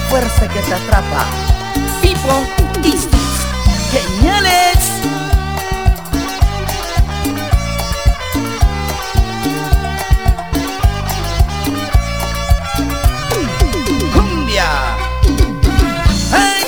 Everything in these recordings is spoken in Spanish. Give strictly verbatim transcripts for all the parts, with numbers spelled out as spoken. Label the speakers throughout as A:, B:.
A: fuerza que te atrapa. People Distos geniales. Cumbia. Hey.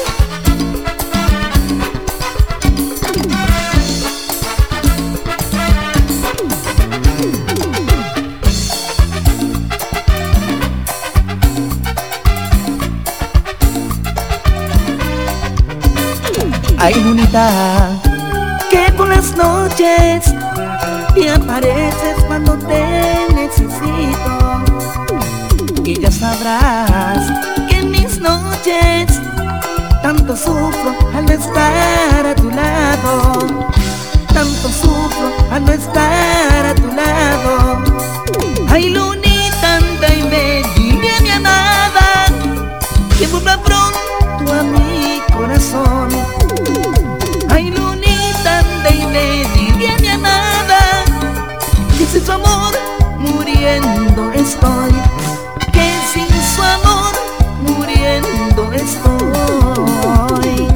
A: Ay, lunita, que por las noches te apareces cuando te necesito. Y ya sabrás que en mis noches tanto sufro al no estar a tu lado. Tanto sufro al no estar a tu lado. Ay, lunita, anda y me dile a mi amada que vuelva pronto a mi corazón. Ay, lunita, anda y me dile a mi amada que sin su amor muriendo estoy. Que sin su amor muriendo estoy.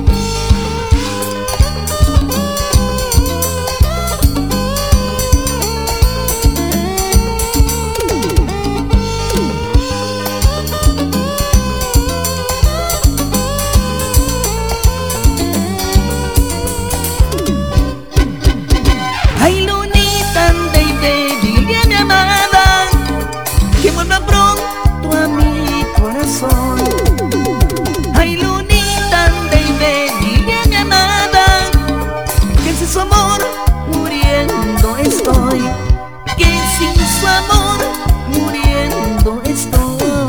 A: Ay, lunita, anda y ve, dile a mi amada que vuelva pronto a mi corazón. Ay, lunita, anda y ve, dile a mi amada que sin su amor muriendo estoy. Que sin su amor muriendo estoy.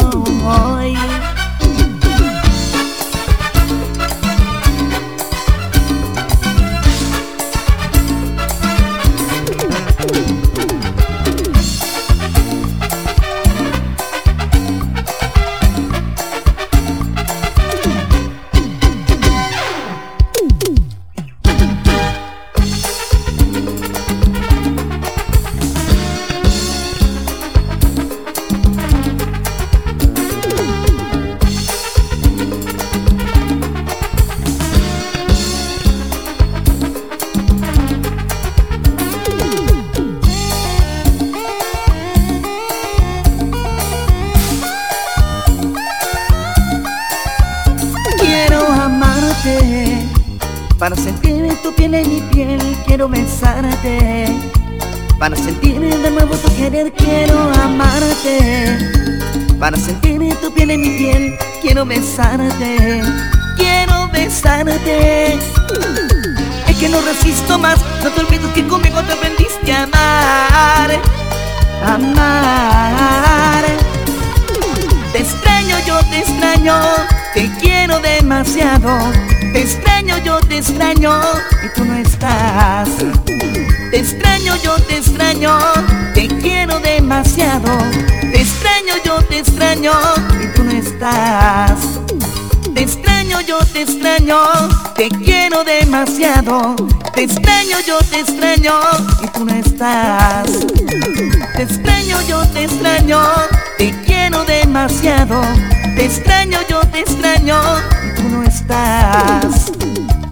A: Para sentir tu piel en mi piel, quiero besarte. Para sentir de nuevo tu querer, quiero amarte. Para sentir tu piel en mi piel, quiero besarte. Quiero besarte. Es que no resisto más, no te olvides que conmigo te aprendiste a amar. Amar. Te extraño, yo te extraño, te quiero demasiado. Te extraño, yo te extraño y tú no estás. Te extraño, yo te extraño, te quiero demasiado. Te extraño, yo te extraño y tú no estás. Te extraño, yo te extraño, te quiero demasiado. Te extraño, yo te extraño y tú no estás. Te extraño, yo te extraño, te quiero demasiado. Te extraño, yo te extraño y tú no estás.